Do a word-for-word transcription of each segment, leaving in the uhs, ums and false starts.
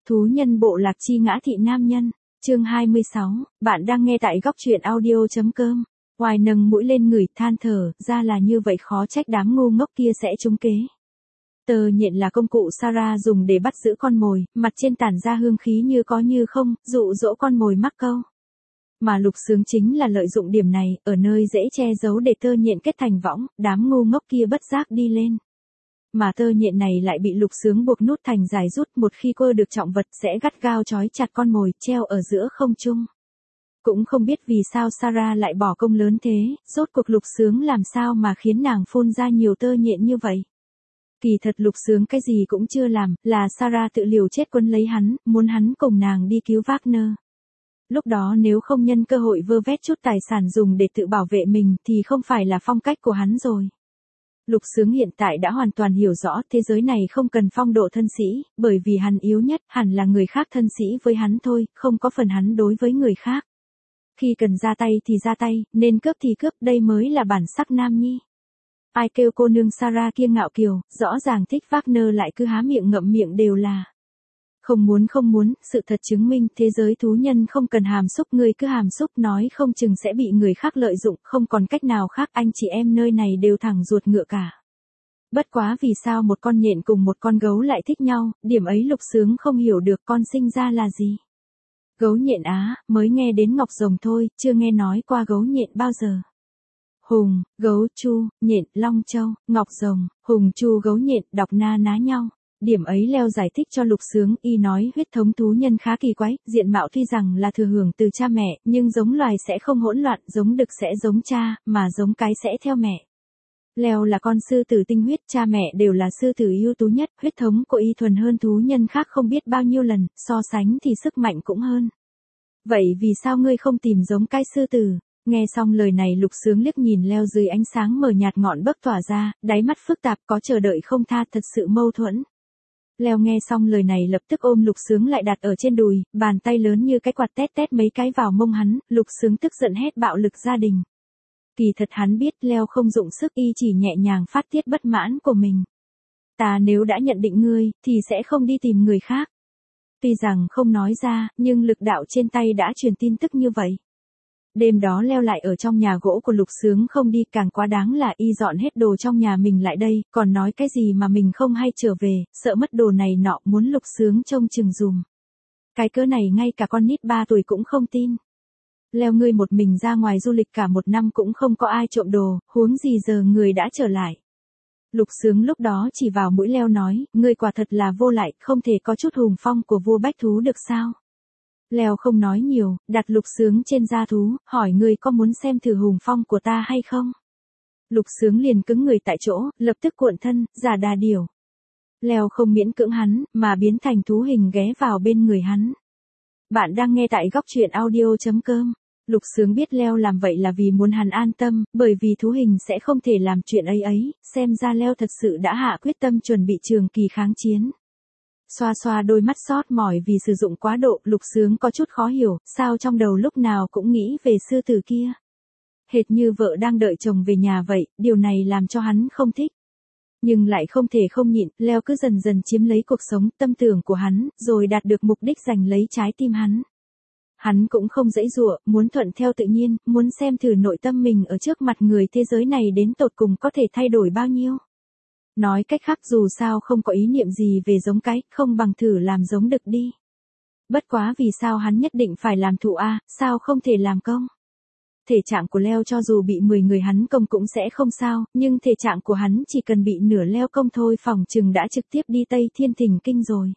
Thú nhân bộ lạc chi ngã thị nam nhân, chương hai mươi sáu, bạn đang nghe tại góc truyện audio.com. Hoài nâng mũi lên ngửi than thở, ra là như vậy khó trách đám ngu ngốc kia sẽ trúng kế. Tơ nhện là công cụ Sarah dùng để bắt giữ con mồi, mặt trên tản ra hương khí như có như không, dụ dỗ con mồi mắc câu. Mà Lục Sướng chính là lợi dụng điểm này, ở nơi dễ che giấu để tơ nhện kết thành võng, đám ngu ngốc kia bất giác đi lên. Mà tơ nhện này lại bị Lục Sướng buộc nút thành dài rút, một khi quơ được trọng vật sẽ gắt gao trói chặt con mồi, treo ở giữa không trung. Cũng không biết vì sao Sarah lại bỏ công lớn thế, rốt cuộc Lục Sướng làm sao mà khiến nàng phun ra nhiều tơ nhện như vậy. Kỳ thật Lục Sướng cái gì cũng chưa làm, là Sarah tự liều chết quấn lấy hắn, muốn hắn cùng nàng đi cứu Wagner. Lúc đó nếu không nhân cơ hội vơ vét chút tài sản dùng để tự bảo vệ mình thì không phải là phong cách của hắn rồi. Lục Sướng hiện tại đã hoàn toàn hiểu rõ thế giới này không cần phong độ thân sĩ, bởi vì hắn yếu nhất hẳn là người khác thân sĩ với hắn thôi, không có phần hắn đối với người khác. Khi cần ra tay thì ra tay, nên cướp thì cướp, đây mới là bản sắc nam nhi. Ai kêu cô nương Sarah kia ngạo kiều, rõ ràng thích Wagner lại cứ há miệng ngậm miệng đều là. Không muốn không muốn, sự thật chứng minh thế giới thú nhân không cần hàm xúc, người cứ hàm xúc nói không chừng sẽ bị người khác lợi dụng, không còn cách nào khác, anh chị em nơi này đều thẳng ruột ngựa cả. Bất quá vì sao một con nhện cùng một con gấu lại thích nhau, điểm ấy Lục Sướng không hiểu được, con sinh ra là gì. Gấu nhện á, mới nghe đến ngọc rồng thôi, chưa nghe nói qua gấu nhện bao giờ. Hùng, gấu, chu, nhện, long châu, ngọc rồng, hùng, chu, gấu nhện, đọc na ná nhau. Điểm ấy Leo giải thích cho Lục Sướng, y nói huyết thống thú nhân khá kỳ quái, diện mạo tuy rằng là thừa hưởng từ cha mẹ, nhưng giống loài sẽ không hỗn loạn, giống đực sẽ giống cha, mà giống cái sẽ theo mẹ. Leo là con sư tử tinh huyết, cha mẹ đều là sư tử ưu tú nhất, huyết thống của y thuần hơn thú nhân khác không biết bao nhiêu lần, so sánh thì sức mạnh cũng hơn. Vậy vì sao ngươi không tìm giống cái sư tử? Nghe xong lời này Lục Sướng liếc nhìn Leo dưới ánh sáng mờ nhạt ngọn bấc tỏa ra, đáy mắt phức tạp, có chờ đợi không tha, thật sự mâu thuẫn. Leo nghe xong lời này lập tức ôm Lục Sướng lại đặt ở trên đùi, bàn tay lớn như cái quạt tét tét mấy cái vào mông hắn, Lục Sướng tức giận hét bạo lực gia đình. Kỳ thật hắn biết Leo không dụng sức, y chỉ nhẹ nhàng phát tiết bất mãn của mình. Ta nếu đã nhận định ngươi, thì sẽ không đi tìm người khác. Tuy rằng không nói ra, nhưng lực đạo trên tay đã truyền tin tức như vậy. Đêm đó Leo lại ở trong nhà gỗ của Lục Sướng không đi, càng quá đáng là y dọn hết đồ trong nhà mình lại đây, còn nói cái gì mà mình không hay trở về, sợ mất đồ này nọ, muốn Lục Sướng trông chừng dùm. Cái cớ này ngay cả con nít ba tuổi cũng không tin. Leo, ngươi một mình ra ngoài du lịch cả một năm cũng không có ai trộm đồ, huống gì giờ người đã trở lại. Lục Sướng lúc đó chỉ vào mũi Leo nói, ngươi quả thật là vô lại, không thể có chút hùng phong của vua bách thú được sao. Leo không nói nhiều, đặt Lục Sướng trên da thú, hỏi ngươi có muốn xem thử hùng phong của ta hay không? Lục Sướng liền cứng người tại chỗ, lập tức cuộn thân, giả đà điểu. Leo không miễn cưỡng hắn, mà biến thành thú hình ghé vào bên người hắn. Bạn đang nghe tại góc truyện audio.com. Lục Sướng biết Leo làm vậy là vì muốn hắn an tâm, bởi vì thú hình sẽ không thể làm chuyện ấy ấy, xem ra Leo thật sự đã hạ quyết tâm chuẩn bị trường kỳ kháng chiến. Xoa xoa đôi mắt sót mỏi vì sử dụng quá độ, Lục Sướng có chút khó hiểu, sao trong đầu lúc nào cũng nghĩ về sư tử kia. Hệt như vợ đang đợi chồng về nhà vậy, điều này làm cho hắn không thích. Nhưng lại không thể không nhịn, Leo cứ dần dần chiếm lấy cuộc sống, tâm tưởng của hắn, rồi đạt được mục đích giành lấy trái tim hắn. Hắn cũng không dãy dụa, muốn thuận theo tự nhiên, muốn xem thử nội tâm mình ở trước mặt người thế giới này đến tột cùng có thể thay đổi bao nhiêu. Nói cách khác, dù sao không có ý niệm gì về giống cái, không bằng thử làm giống đực đi. Bất quá vì sao hắn nhất định phải làm thụ a, sao không thể làm công? Thể trạng của Leo cho dù bị mười người hắn công cũng sẽ không sao, nhưng thể trạng của hắn chỉ cần bị nửa Leo công thôi phòng chừng đã trực tiếp đi Tây Thiên Thỉnh Kinh rồi.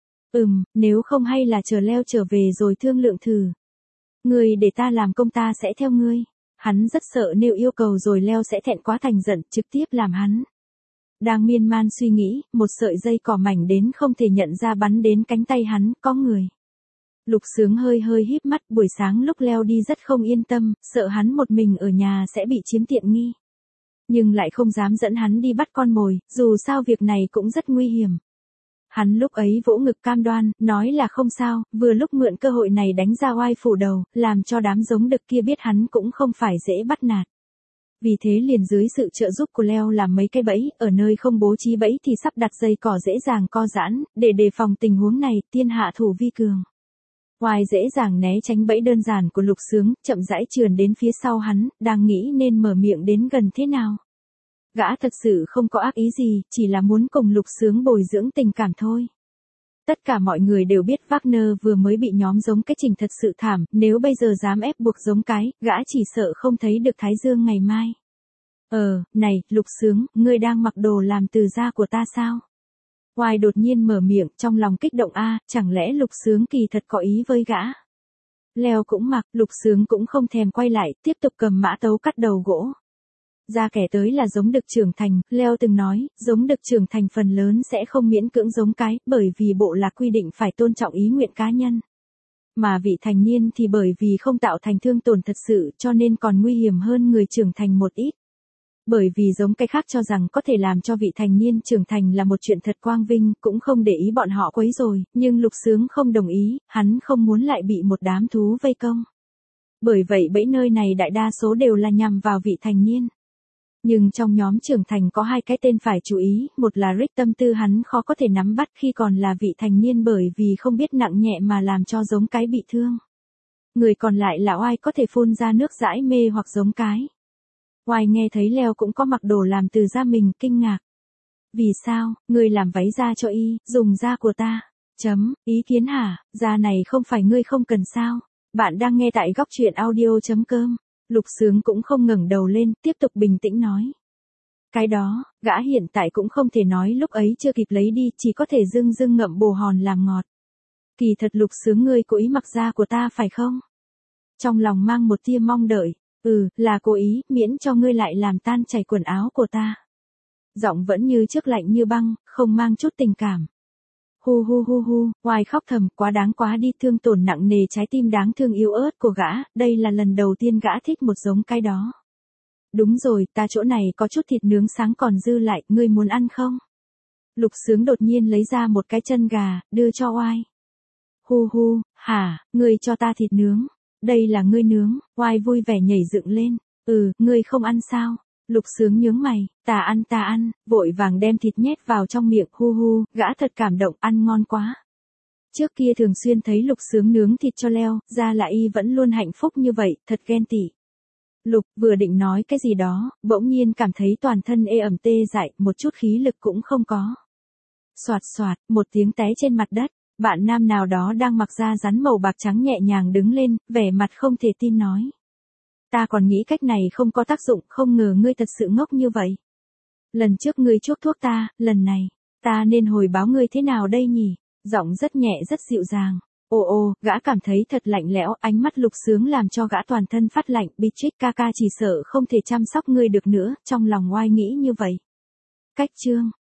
Ừm, nếu không hay là chờ Leo trở về rồi thương lượng thử. Ngươi để ta làm công ta sẽ theo ngươi. Hắn rất sợ nêu yêu cầu rồi Leo sẽ thẹn quá thành giận, trực tiếp làm hắn. Đang miên man suy nghĩ, một sợi dây cỏ mảnh đến không thể nhận ra bắn đến cánh tay hắn, có người. Lục Sướng hơi hơi híp mắt, buổi sáng lúc Leo đi rất không yên tâm, sợ hắn một mình ở nhà sẽ bị chiếm tiện nghi. Nhưng lại không dám dẫn hắn đi bắt con mồi, dù sao việc này cũng rất nguy hiểm. Hắn lúc ấy vỗ ngực cam đoan, nói là không sao, vừa lúc mượn cơ hội này đánh ra oai phủ đầu, làm cho đám giống đực kia biết hắn cũng không phải dễ bắt nạt. Vì thế liền dưới sự trợ giúp của Leo làm mấy cái bẫy, ở nơi không bố trí bẫy thì sắp đặt dây cỏ dễ dàng co giãn, để đề phòng tình huống này, tiên hạ thủ vi cường. Oai dễ dàng né tránh bẫy đơn giản của Lục Sướng, chậm rãi trườn đến phía sau hắn, đang nghĩ nên mở miệng đến gần thế nào. Gã thật sự không có ác ý gì, chỉ là muốn cùng Lục Sướng bồi dưỡng tình cảm thôi. Tất cả mọi người đều biết Wagner vừa mới bị nhóm giống cái Trình thật sự thảm, nếu bây giờ dám ép buộc giống cái, gã chỉ sợ không thấy được Thái Dương ngày mai. Ờ, này, Lục Sướng, ngươi đang mặc đồ làm từ da của ta sao? Oai đột nhiên mở miệng, trong lòng kích động a, chẳng lẽ Lục Sướng kỳ thật có ý với gã? Leo cũng mặc, Lục Sướng cũng không thèm quay lại, tiếp tục cầm mã tấu cắt đầu gỗ. Ra kẻ tới là giống đực trưởng thành, Leo từng nói, giống đực trưởng thành phần lớn sẽ không miễn cưỡng giống cái, bởi vì bộ lạc quy định phải tôn trọng ý nguyện cá nhân. Mà vị thành niên thì bởi vì không tạo thành thương tổn thật sự cho nên còn nguy hiểm hơn người trưởng thành một ít. Bởi vì giống cái khác cho rằng có thể làm cho vị thành niên trưởng thành là một chuyện thật quang vinh, cũng không để ý bọn họ quấy rồi, nhưng Lục Sướng không đồng ý, hắn không muốn lại bị một đám thú vây công. Bởi vậy bẫy nơi này đại đa số đều là nhằm vào vị thành niên. Nhưng trong nhóm trưởng thành có hai cái tên phải chú ý, một là Rick tâm tư hắn khó có thể nắm bắt khi còn là vị thành niên bởi vì không biết nặng nhẹ mà làm cho giống cái bị thương. Người còn lại là Oai có thể phun ra nước dãi mê hoặc giống cái. Oai nghe thấy Leo cũng có mặc đồ làm từ da mình, kinh ngạc. Vì sao, ngươi làm váy da cho y, dùng da của ta? Chấm, ý kiến hả, da này không phải ngươi không cần sao? Bạn đang nghe tại góc truyện audio.com. Lục Sướng cũng không ngẩng đầu lên, tiếp tục bình tĩnh nói. Cái đó, gã hiện tại cũng không thể nói lúc ấy chưa kịp lấy đi, chỉ có thể dưng dưng ngậm bồ hòn làm ngọt. Kỳ thật Lục Sướng ngươi cố ý mặc da của ta phải không? Trong lòng mang một tia mong đợi, ừ, là cố ý, miễn cho ngươi lại làm tan chảy quần áo của ta. Giọng vẫn như trước lạnh như băng, không mang chút tình cảm. Hu hu hu hu, Oai khóc thầm, quá đáng quá đi, thương tổn nặng nề trái tim đáng thương yếu ớt của gã, đây là lần đầu tiên gã thích một giống cái đó. Đúng rồi, ta chỗ này có chút thịt nướng sáng còn dư lại, ngươi muốn ăn không? Lục Sướng đột nhiên lấy ra một cái chân gà, đưa cho Oai. Hu hu, hả, ngươi cho ta thịt nướng, đây là ngươi nướng, Oai vui vẻ nhảy dựng lên, ừ, ngươi không ăn sao? Lục Sướng nhướng mày, ta ăn ta ăn, vội vàng đem thịt nhét vào trong miệng, hu hu, gã thật cảm động, ăn ngon quá. Trước kia thường xuyên thấy Lục Sướng nướng thịt cho Leo, ra là y vẫn luôn hạnh phúc như vậy, thật ghen tị. Lục vừa định nói cái gì đó, bỗng nhiên cảm thấy toàn thân ê ẩm tê dại, một chút khí lực cũng không có. Soạt soạt, một tiếng té trên mặt đất, bạn nam nào đó đang mặc da rắn màu bạc trắng nhẹ nhàng đứng lên, vẻ mặt không thể tin nói. Ta còn nghĩ cách này không có tác dụng, không ngờ ngươi thật sự ngốc như vậy. Lần trước ngươi chuốc thuốc ta, lần này, ta nên hồi báo ngươi thế nào đây nhỉ? Giọng rất nhẹ rất dịu dàng. Ồ ồ, gã cảm thấy thật lạnh lẽo, ánh mắt Lục Sướng làm cho gã toàn thân phát lạnh, Beatrix ca ca chỉ sợ không thể chăm sóc ngươi được nữa, trong lòng Oai nghĩ như vậy. Cách chương